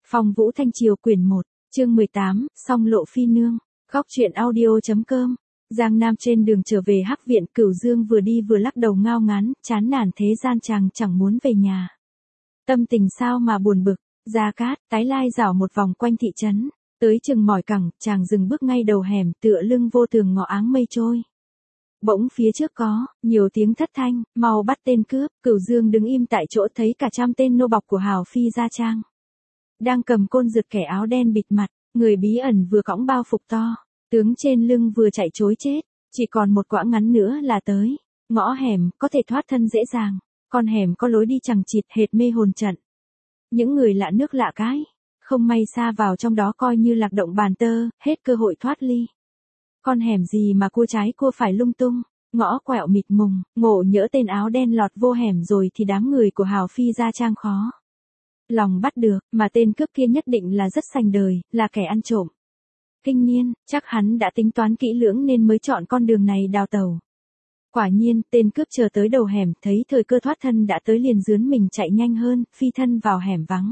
Phong Vũ Thanh Triều quyển 1, chương 18, Song Lộ Phi Nương. Góc truyện audio.com. Giang Nam trên đường trở về Hắc viện, Cửu Dương vừa đi vừa lắc đầu ngao ngán, chán nản thế gian chàng chẳng muốn về nhà. Tâm tình sao mà buồn bực. Gia Cát, tái lai rảo một vòng quanh thị trấn, tới chừng mỏi cẳng, chàng dừng bước ngay đầu hẻm, tựa lưng vô tường ngọ áng mây trôi. Bỗng phía trước có nhiều tiếng thất thanh, mau bắt tên cướp. Cửu Dương đứng im tại chỗ, thấy cả trăm tên nô bộc của Hào Phi Gia Trang đang cầm côn rượt, kẻ áo đen bịt mặt, người bí ẩn vừa cõng bao phục to, tướng trên lưng vừa chạy trối chết. Chỉ còn một quãng ngắn nữa là tới ngõ hẻm, có thể thoát thân dễ dàng. Con hẻm có lối đi chằng chịt hệt mê hồn trận. Những người lạ nước lạ cái, không may xa vào trong đó coi như lạc động bàn tơ, hết cơ hội thoát ly. Con hẻm gì mà cua trái cua phải lung tung, ngõ quẹo mịt mùng, ngộ nhỡ tên áo đen lọt vô hẻm rồi thì đám người của Hào Phi Gia Trang khó lòng bắt được, mà tên cướp kia nhất định là rất sành đời, là kẻ ăn trộm kinh niên, chắc hắn đã tính toán kỹ lưỡng nên mới chọn con đường này đào tẩu. Quả nhiên, tên cướp chờ tới đầu hẻm, thấy thời cơ thoát thân đã tới liền rướn mình chạy nhanh hơn, phi thân vào hẻm vắng.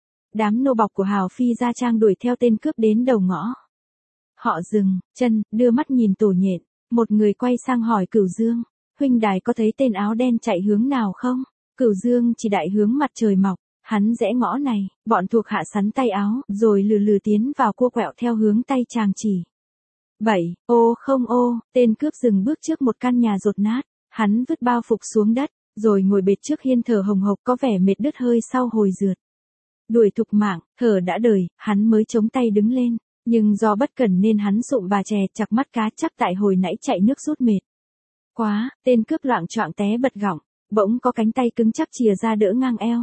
Đám nô bộc của Hào Phi Gia Trang đuổi theo tên cướp đến đầu ngõ. Họ dừng chân, đưa mắt nhìn tổ nhện, một người quay sang hỏi Cửu Dương, huynh đài có thấy tên áo đen chạy hướng nào không? Cửu Dương chỉ đại hướng mặt trời mọc, hắn rẽ ngõ này, bọn thuộc hạ sắn tay áo, rồi lừ lừ tiến vào cua quẹo theo hướng tay chàng chỉ. 7, ô không ô, tên cướp dừng bước trước một căn nhà dột nát, hắn vứt bao phục xuống đất, rồi ngồi bệt trước hiên thở hồng hộc, có vẻ mệt đứt hơi sau hồi rượt. Đuổi thục mạng, thở đã đời, hắn mới chống tay đứng lên, nhưng do bất cẩn nên hắn sụm bà chè chặt mắt cá, chắc tại hồi nãy chạy nước rút mệt quá. Tên cướp loạng choạng té bật gọng, bỗng có cánh tay cứng chắc chìa ra đỡ ngang eo.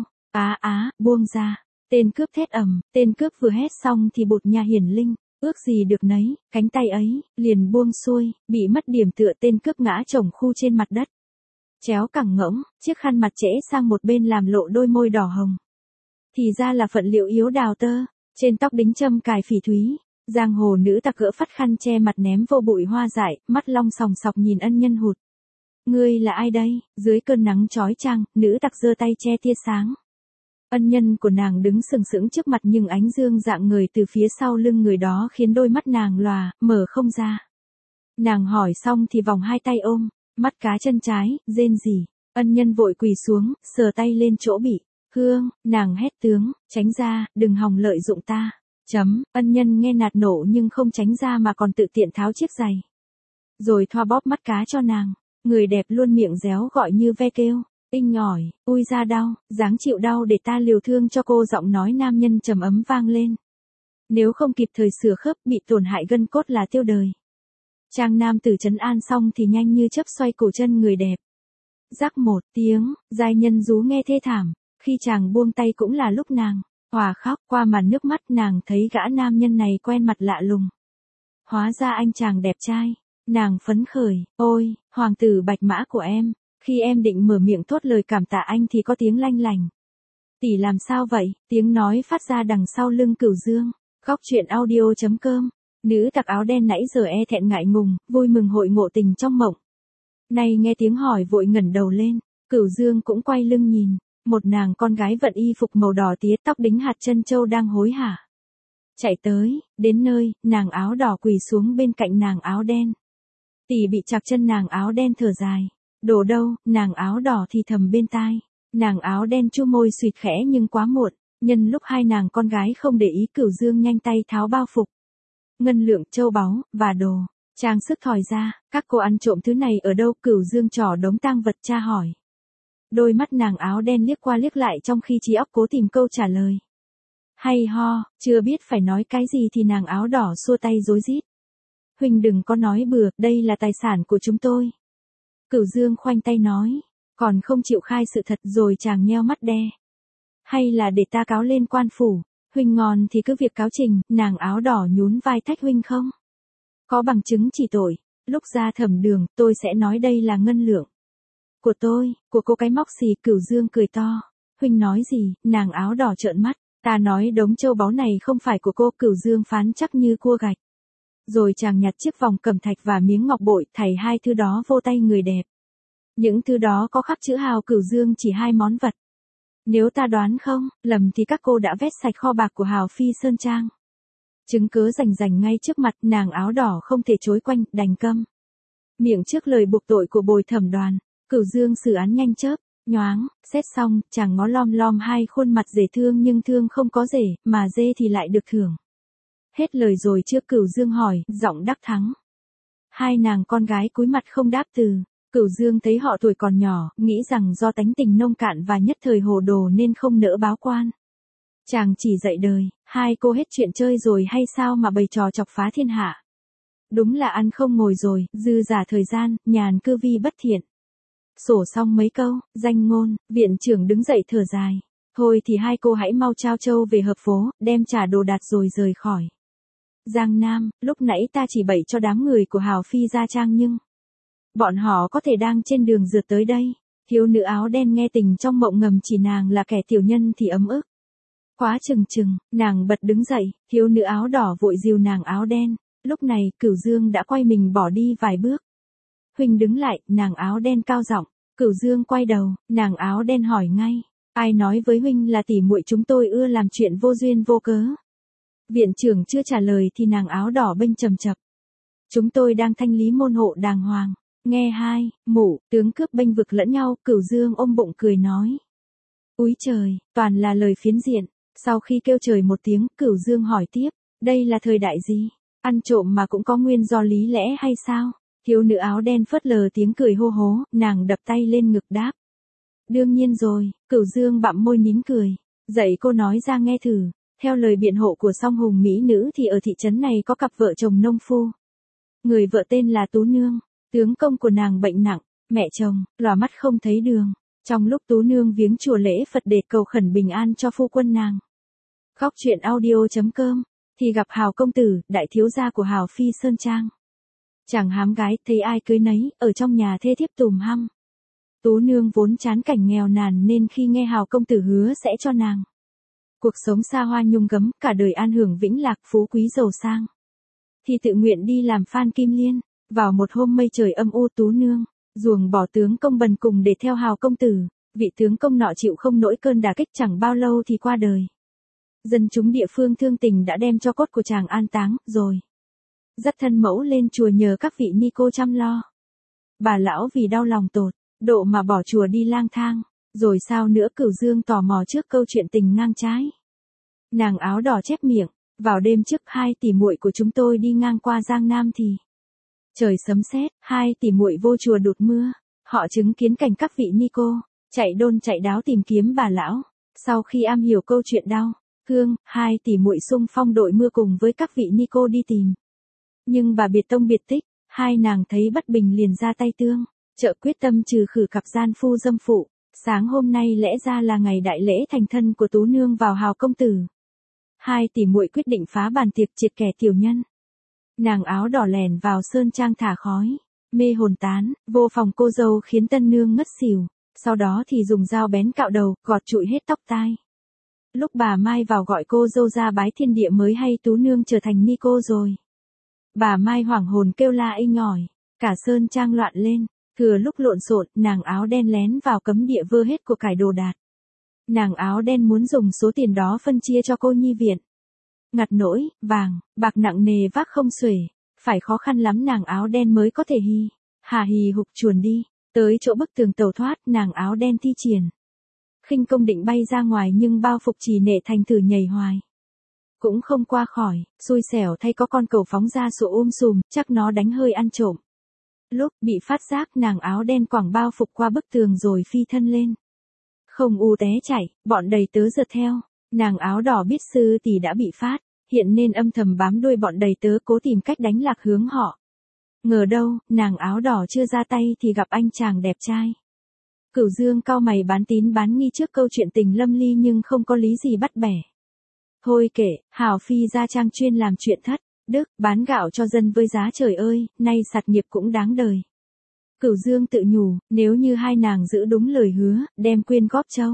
Buông ra. Tên cướp thét ầm, tên cướp vừa hét xong thì bụt nhà hiển linh, ước gì được nấy, cánh tay ấy liền buông xuôi, bị mất điểm tựa, tên cướp ngã chồng khu trên mặt đất. Chéo cẳng ngỗng, chiếc khăn mặt trễ sang một bên làm lộ đôi môi đỏ hồng. Thì ra là phận liệu yếu đào tơ, trên tóc đính châm cài phỉ thúy. Giang hồ nữ tặc gỡ phắt khăn che mặt ném vô bụi hoa dại, mắt long sòng sọc nhìn ân nhân hụt. Ngươi là ai đây? Dưới cơn nắng chói chang, nữ tặc giơ tay che tia sáng. Ân nhân của nàng đứng sừng sững trước mặt, nhưng ánh dương dạng người từ phía sau lưng người đó khiến đôi mắt nàng lòa, mở không ra. Nàng hỏi xong thì vòng hai tay ôm, mắt cá chân trái, rên rỉ. Ân nhân vội quỳ xuống, sờ tay lên chỗ bị hương, nàng hét tướng, tránh ra, đừng hòng lợi dụng ta. Ân nhân nghe nạt nổ nhưng không tránh ra mà còn tự tiện tháo chiếc giày, rồi thoa bóp mắt cá cho nàng. Người đẹp luôn miệng réo gọi như ve kêu, inh ỏi, ui ra đau, dáng chịu đau để ta liều thương cho cô. Giọng nói nam nhân trầm ấm vang lên. Nếu không kịp thời sửa khớp, bị tổn hại gân cốt là tiêu đời. Trang nam tử trấn an xong thì nhanh như chớp xoay cổ chân người đẹp. Rắc một tiếng, giai nhân rú nghe thê thảm. Khi chàng buông tay cũng là lúc nàng hòa khóc. Qua màn nước mắt nàng thấy gã nam nhân này quen mặt lạ lùng. Hóa ra anh chàng đẹp trai. Nàng phấn khởi, ôi, hoàng tử bạch mã của em. Khi em định mở miệng thốt lời cảm tạ anh thì có tiếng lanh lành. Tỷ làm sao vậy? Tiếng nói phát ra đằng sau lưng Cửu Dương. Góc truyện audio.com. Nữ tặc áo đen nãy giờ e thẹn ngại ngùng, vui mừng hội ngộ tình trong mộng. Nay nghe tiếng hỏi vội ngẩng đầu lên, Cửu Dương cũng quay lưng nhìn. Một nàng con gái vận y phục màu đỏ tía, tóc đính hạt trân châu đang hối hả chạy tới, đến nơi, nàng áo đỏ quỳ xuống bên cạnh nàng áo đen. Tỷ bị chặt chân, nàng áo đen thở dài. Đồ đâu? Nàng áo đỏ thì thầm bên tai. Nàng áo đen chu môi suýt khẽ nhưng quá muộn. Nhân lúc hai nàng con gái không để ý, Cửu Dương nhanh tay tháo bao phục, ngân lượng, châu báu và đồ trang sức thỏi ra. Các cô ăn trộm thứ này ở đâu? Cửu Dương trỏ đống tang vật tra hỏi. Đôi mắt nàng áo đen liếc qua liếc lại trong khi trí óc cố tìm câu trả lời. Hay ho, chưa biết phải nói cái gì thì nàng áo đỏ xua tay rối rít. Huynh đừng có nói bừa, đây là tài sản của chúng tôi. Cửu Dương khoanh tay nói, còn không chịu khai sự thật. Rồi chàng nheo mắt đe. Hay là để ta cáo lên quan phủ? Huynh ngon thì cứ việc cáo trình. Nàng áo đỏ nhún vai thách, huynh không có bằng chứng chỉ tội. Lúc ra thẩm đường, tôi sẽ nói đây là ngân lượng của tôi, của cô cái móc xì. Cửu Dương cười to. Huynh nói gì? Nàng áo đỏ trợn mắt. Ta nói đống châu báu này không phải của cô. Cửu Dương phán chắc như cua gạch. Rồi chàng nhặt chiếc vòng cẩm thạch và miếng ngọc bội, thảy hai thứ đó vô tay người đẹp. Những thứ đó có khắc chữ Hào. Cửu Dương chỉ hai món vật. Nếu ta đoán không, lầm thì các cô đã vét sạch kho bạc của Hào Phi Sơn Trang. Chứng cớ rành rành ngay trước mặt, nàng áo đỏ không thể chối quanh, đành câm. Miệng trước lời buộc tội của bồi thẩm đoàn, Cửu Dương xử án nhanh chớp, nhoáng, xét xong, chàng ngó lom lom hai khuôn mặt rể thương nhưng thương không có rể, mà dê thì lại được thưởng. Hết lời rồi chưa, Cửu Dương hỏi, giọng đắc thắng. Hai nàng con gái cúi mặt không đáp từ. Cửu Dương thấy họ tuổi còn nhỏ, nghĩ rằng do tánh tình nông cạn và nhất thời hồ đồ nên không nỡ báo quan. Chàng chỉ dạy đời, hai cô hết chuyện chơi rồi hay sao mà bày trò chọc phá thiên hạ. Đúng là ăn không ngồi rồi, dư giả thời gian, nhàn cư vi bất thiện. Sổ xong mấy câu, danh ngôn, viện trưởng đứng dậy thở dài. Thôi thì hai cô hãy mau trao trâu về hợp phố, đem trả đồ đạc rồi rời khỏi Giang Nam. Lúc nãy ta chỉ bậy cho đám người của Hào Phi Gia Trang nhưng bọn họ có thể đang trên đường rượt tới đây. Thiếu nữ áo đen nghe tình trong mộng ngầm chỉ nàng là kẻ tiểu nhân thì ấm ức. Quá chừng chừng, nàng bật đứng dậy, thiếu nữ áo đỏ vội dìu nàng áo đen. Lúc này, Cửu Dương đã quay mình bỏ đi vài bước. Huynh đứng lại, nàng áo đen cao giọng. Cửu Dương quay đầu, nàng áo đen hỏi ngay. Ai nói với huynh là tỉ muội chúng tôi ưa làm chuyện vô duyên vô cớ? Viện trưởng chưa trả lời thì nàng áo đỏ bênh trầm chập. Chúng tôi đang thanh lý môn hộ đàng hoàng. Nghe hai, mụ, tướng cướp bênh vực lẫn nhau, Cửu Dương ôm bụng cười nói. Úi trời, toàn là lời phiến diện. Sau khi kêu trời một tiếng, Cửu Dương hỏi tiếp, đây là thời đại gì? Ăn trộm mà cũng có nguyên do lý lẽ hay sao? Thiếu nữ áo đen phớt lờ tiếng cười hô hố, nàng đập tay lên ngực đáp. Đương nhiên rồi, Cửu Dương bặm môi nín cười. Dậy cô nói ra nghe thử. Theo lời biện hộ của song hùng mỹ nữ thì ở thị trấn này có cặp vợ chồng nông phu. Người vợ tên là Tú Nương. Tướng công của nàng bệnh nặng, mẹ chồng, lòa mắt không thấy đường. Trong lúc Tú Nương viếng chùa lễ Phật để cầu khẩn bình an cho phu quân nàng. Khóc chuyện audio.com, thì gặp Hào công tử, đại thiếu gia của Hào Phi Sơn Trang. Chàng hám gái, thấy ai cưới nấy, ở trong nhà thê thiếp tùm hăm. Tú Nương vốn chán cảnh nghèo nàn nên khi nghe Hào công tử hứa sẽ cho nàng cuộc sống xa hoa nhung gấm, cả đời an hưởng vĩnh lạc phú quý giàu sang, thì tự nguyện đi làm Phan Kim Liên. Vào một hôm mây trời âm u, Tú Nương ruồng bỏ tướng công bần cùng để theo Hào công tử. Vị tướng công nọ chịu không nổi cơn đả kích, chẳng bao lâu thì qua đời. Dân chúng địa phương thương tình đã đem cho cốt của chàng an táng, rồi dắt thân mẫu lên chùa nhờ các vị ni cô chăm lo. Bà lão vì đau lòng tột độ mà bỏ chùa đi lang thang. Rồi sao nữa, Cửu Dương tò mò trước câu chuyện tình ngang trái. Nàng áo đỏ chép miệng, vào đêm trước hai tỷ muội của chúng tôi đi ngang qua Giang Nam thì trời sấm sét, hai tỷ muội vô chùa đụt mưa. Họ chứng kiến cảnh các vị ni cô chạy đôn chạy đáo tìm kiếm bà lão. Sau khi am hiểu câu chuyện đau thương, hai tỷ muội xung phong đội mưa cùng với các vị ni cô đi tìm. Nhưng bà biệt tông biệt tích, hai nàng thấy bất bình liền ra tay tương trợ, quyết tâm trừ khử cặp gian phu dâm phụ. Sáng hôm nay lẽ ra là ngày đại lễ thành thân của Tú Nương vào Hào công tử. Hai tỷ muội quyết định phá bàn tiệc triệt kẻ tiểu nhân. Nàng áo đỏ lèn vào sơn trang thả khói, mê hồn tán, vô phòng cô dâu khiến tân nương ngất xỉu. Sau đó thì dùng dao bén cạo đầu, gọt trụi hết tóc tai. Lúc bà Mai vào gọi cô dâu ra bái thiên địa mới hay Tú Nương trở thành ni cô rồi. Bà Mai hoảng hồn kêu la inh ỏi, cả sơn trang loạn lên. Thừa lúc lộn xộn, nàng áo đen lén vào cấm địa vơ hết của cải đồ đạc. Nàng áo đen muốn dùng số tiền đó phân chia cho cô nhi viện. Ngặt nỗi, vàng, bạc nặng nề vác không xuể, phải khó khăn lắm nàng áo đen mới có thể hì hục chuồn đi. Tới chỗ bức tường tàu thoát, nàng áo đen thi triển khinh công định bay ra ngoài nhưng bao phục trì nệ thành thử nhảy hoài. Cũng không qua khỏi, xui xẻo thay có con cẩu phóng ra sủa sùm, chắc nó đánh hơi ăn trộm. Lúc bị phát giác, nàng áo đen quẳng bao phục qua bức tường rồi phi thân lên. Không u té chạy, bọn đầy tớ rượt theo. Nàng áo đỏ biết sư tỷ đã bị phát hiện nên âm thầm bám đuôi bọn đầy tớ cố tìm cách đánh lạc hướng họ. Ngờ đâu, nàng áo đỏ chưa ra tay thì gặp anh chàng đẹp trai. Cửu Dương cau mày bán tín bán nghi trước câu chuyện tình lâm ly nhưng không có lý gì bắt bẻ. Thôi kệ, Hào Phi Gia Trang chuyên làm chuyện thất đức, bán gạo cho dân với giá trời ơi, nay sạt nghiệp cũng đáng đời. Cửu Dương tự nhủ, nếu như hai nàng giữ đúng lời hứa, đem quyên góp châu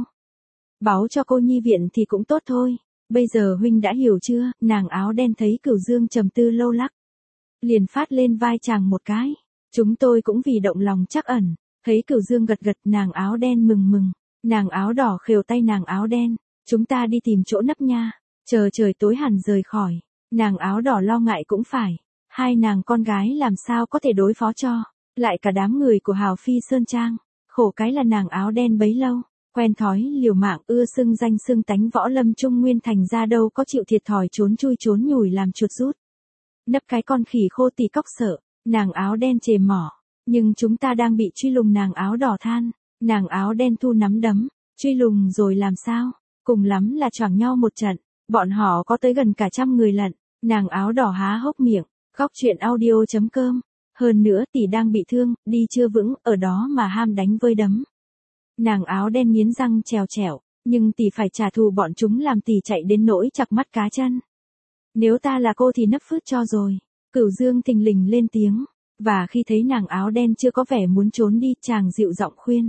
báu cho cô nhi viện thì cũng tốt thôi. Bây giờ huynh đã hiểu chưa? Nàng áo đen thấy Cửu Dương trầm tư lâu lắc, liền phát lên vai chàng một cái. Chúng tôi cũng vì động lòng trắc ẩn. Thấy Cửu Dương gật gật, nàng áo đen mừng mừng. Nàng áo đỏ khều tay nàng áo đen, chúng ta đi tìm chỗ nấp nha, chờ trời tối hẳn rời khỏi. Nàng áo đỏ lo ngại cũng phải, hai nàng con gái làm sao có thể đối phó cho, lại cả đám người của Hào Phi Sơn Trang, khổ cái là nàng áo đen bấy lâu, quen thói liều mạng ưa xưng danh xưng tánh võ lâm Trung Nguyên thành ra đâu có chịu thiệt thòi trốn chui trốn nhủi làm chuột rút. Nấp cái con khỉ khô tì cóc sợ, nàng áo đen chề mỏ, nhưng chúng ta đang bị truy lùng nàng áo đỏ than, nàng áo đen thu nắm đấm, truy lùng rồi làm sao, cùng lắm là choảng nhau một trận, bọn họ có tới gần cả 100 người lận, nàng áo đỏ há hốc miệng, góc chuyện audio.com, hơn nữa tỷ đang bị thương, đi chưa vững, ở đó mà ham đánh vơi đấm. Nàng áo đen nghiến răng trèo trẻo, nhưng tỷ phải trả thù bọn chúng làm tỷ chạy đến nỗi chặt mắt cá chân. Nếu ta là cô thì nấp phứt cho rồi. Cửu Dương thình lình lên tiếng, và khi thấy nàng áo đen chưa có vẻ muốn trốn đi, chàng dịu giọng khuyên.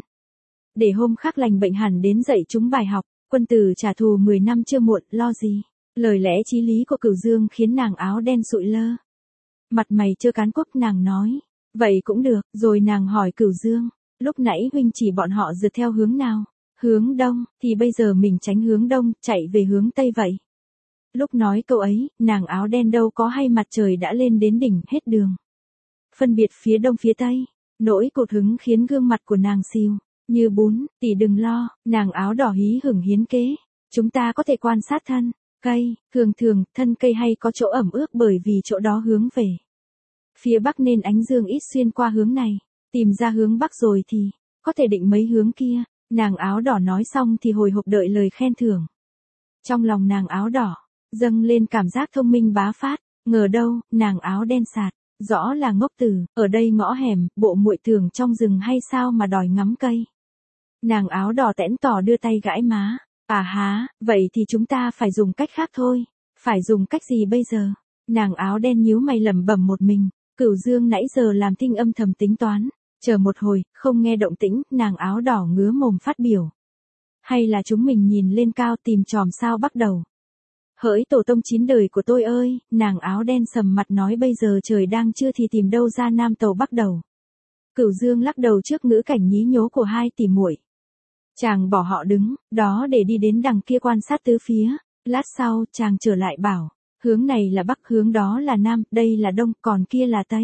Để hôm khác lành bệnh hẳn đến dạy chúng bài học, quân tử trả thù 10 năm chưa muộn, lo gì. Lời lẽ chí lý của Cửu Dương khiến nàng áo đen sụi lơ. Mặt mày trơ cán quắc, nàng nói, vậy cũng được, rồi nàng hỏi Cửu Dương, lúc nãy huynh chỉ bọn họ rượt theo hướng nào? Hướng đông, thì bây giờ mình tránh hướng đông, chạy về hướng tây vậy. Lúc nói câu ấy, nàng áo đen đâu có hay mặt trời đã lên đến đỉnh hết đường. Phân biệt phía đông phía tây, nỗi cột hứng khiến gương mặt của nàng xìu, như bún, tỷ đừng lo, nàng áo đỏ hí hửng hiến kế. Chúng ta có thể quan sát thân, cây, thường thân cây hay có chỗ ẩm ướt bởi vì chỗ đó hướng về phía bắc nên ánh dương ít xuyên qua hướng này, tìm ra hướng bắc rồi thì, có thể định mấy hướng kia. Nàng áo đỏ nói xong thì hồi hộp đợi lời khen thưởng. Trong lòng nàng áo đỏ dâng lên cảm giác thông minh bá phát, ngờ đâu, nàng áo đen sạt, rõ là ngốc tử, ở đây ngõ hẻm, bộ muội tưởng trong rừng hay sao mà đòi ngắm cây. Nàng áo đỏ tẽn tỏ đưa tay gãi má, à há, vậy thì chúng ta phải dùng cách khác thôi, phải dùng cách gì bây giờ? Nàng áo đen nhíu mày lẩm bẩm một mình, Cửu Dương nãy giờ làm thinh âm thầm tính toán, chờ một hồi, không nghe động tĩnh, nàng áo đỏ ngứa mồm phát biểu. Hay là chúng mình nhìn lên cao tìm chòm sao bắt đầu. Hỡi tổ tông 9 đời của tôi ơi, nàng áo đen sầm mặt nói bây giờ trời đang trưa thì tìm đâu ra nam tàu bắt đầu. Cửu Dương lắc đầu trước ngữ cảnh nhí nhố của hai tỷ muội. Chàng bỏ họ đứng, đó để đi đến đằng kia quan sát tứ phía, lát sau chàng trở lại bảo, hướng này là bắc, hướng đó là nam, đây là đông, còn kia là tây.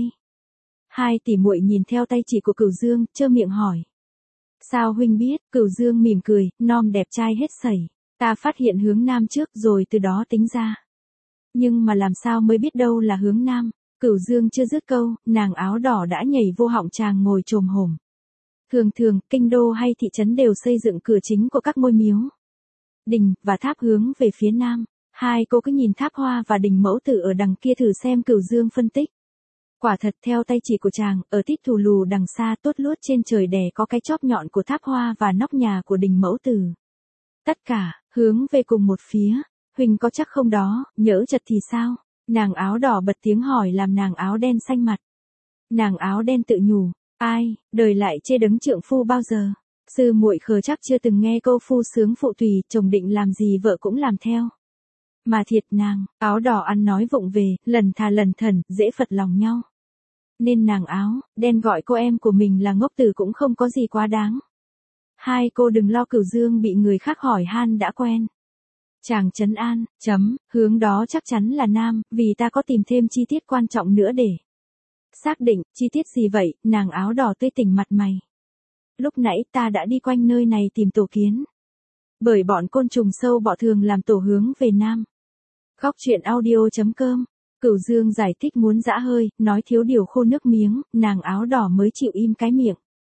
Hai tỷ muội nhìn theo tay chỉ của Cửu Dương, trơ miệng hỏi. Sao huynh biết? Cửu Dương mỉm cười, non đẹp trai hết sẩy. Ta phát hiện hướng nam trước rồi từ đó tính ra. Nhưng mà làm sao mới biết đâu là hướng nam? Cửu Dương chưa dứt câu, nàng áo đỏ đã nhảy vô họng chàng ngồi chồm hổm. Thường, kinh đô hay thị trấn đều xây dựng cửa chính của các ngôi miếu, đình và tháp hướng về phía nam. Hai cô cứ nhìn tháp Hoa và đình Mẫu Tử ở đằng kia thử xem, Cửu Dương phân tích. Quả thật theo tay chỉ của chàng, ở tít thù lù đằng xa tốt luốt trên trời đè có cái chóp nhọn của tháp Hoa và nóc nhà của đình Mẫu Tử. Tất cả, hướng về cùng một phía, huynh có chắc không đó, nhỡ chật thì sao? Nàng áo đỏ bật tiếng hỏi làm nàng áo đen xanh mặt. Nàng áo đen tự nhủ, ai, đời lại chê đấng trượng phu bao giờ? Sư muội khờ chắc chưa từng nghe câu phu sướng phụ tùy, chồng định làm gì vợ cũng làm theo. Mà thiệt nàng, áo đỏ ăn nói vụng về, lần thà lần thẩn, dễ phật lòng nhau. Nên nàng áo đen gọi cô em của mình là ngốc tử cũng không có gì quá đáng. Hai cô đừng lo, Cửu Dương bị người khác hỏi han đã quen. Chàng trấn an, hướng đó chắc chắn là nam, vì ta có tìm thêm chi tiết quan trọng nữa để xác định. Chi tiết gì vậy? Nàng áo đỏ tươi tỉnh mặt mày. Lúc nãy ta đã đi quanh nơi này tìm tổ kiến. Bởi bọn côn trùng sâu bọ thường làm tổ hướng về nam. Góc chuyện audio.com. Cửu Dương giải thích muốn dã hơi, nói thiếu điều khô nước miếng, nàng áo đỏ mới chịu im cái miệng.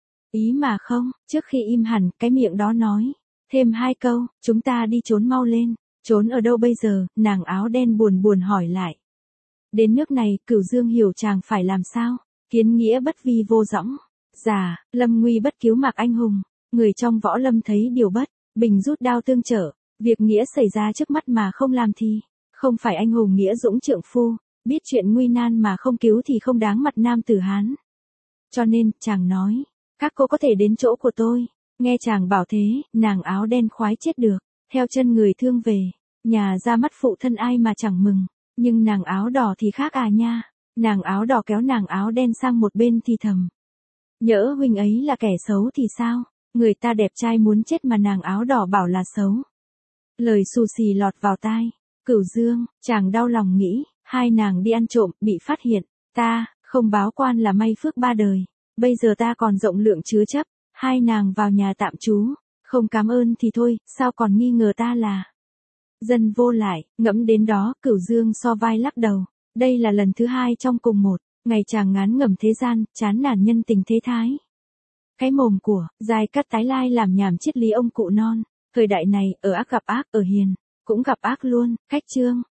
Ý mà không, trước khi im hẳn, cái miệng đó nói. Thêm 2 câu, chúng ta đi trốn mau lên. Trốn ở đâu bây giờ? Nàng áo đen buồn hỏi lại. Đến nước này, Cửu Dương hiểu chàng phải làm sao. Kiến nghĩa bất vi vô dõng. Già, lâm nguy bất cứu mạc anh hùng. Người trong võ lâm thấy điều bất bình rút đao tương trợ. Việc nghĩa xảy ra trước mắt mà không làm thì không phải anh hùng nghĩa dũng trượng phu. Biết chuyện nguy nan mà không cứu thì không đáng mặt nam tử Hán. Cho nên, chàng nói, các cô có thể đến chỗ của tôi. Nghe chàng bảo thế, nàng áo đen khoái chết được. Theo chân người thương về, nhà ra mắt phụ thân ai mà chẳng mừng. Nhưng nàng áo đỏ thì khác à nha. Nàng áo đỏ kéo nàng áo đen sang một bên thì thầm. Nhỡ huynh ấy là kẻ xấu thì sao? Người ta đẹp trai muốn chết mà nàng áo đỏ bảo là xấu. Lời xù xì lọt vào tai. Cửu Dương, chàng đau lòng nghĩ, hai nàng đi ăn trộm, bị phát hiện. Ta, không báo quan là may phước ba đời. Bây giờ ta còn rộng lượng chứa chấp. Hai nàng vào nhà tạm trú. Không cảm ơn thì thôi, sao còn nghi ngờ ta là dân vô lại. Ngẫm đến đó, Cửu Dương so vai lắc đầu. Đây là lần thứ hai trong cùng một ngày chàng ngán ngẩm thế gian, chán nản nhân tình thế thái. Cái mồm của Giai Cát tái lai làm nhảm triết lý ông cụ non. Thời đại này, ở ác gặp ác, ở hiền cũng gặp ác luôn. Khách Trương,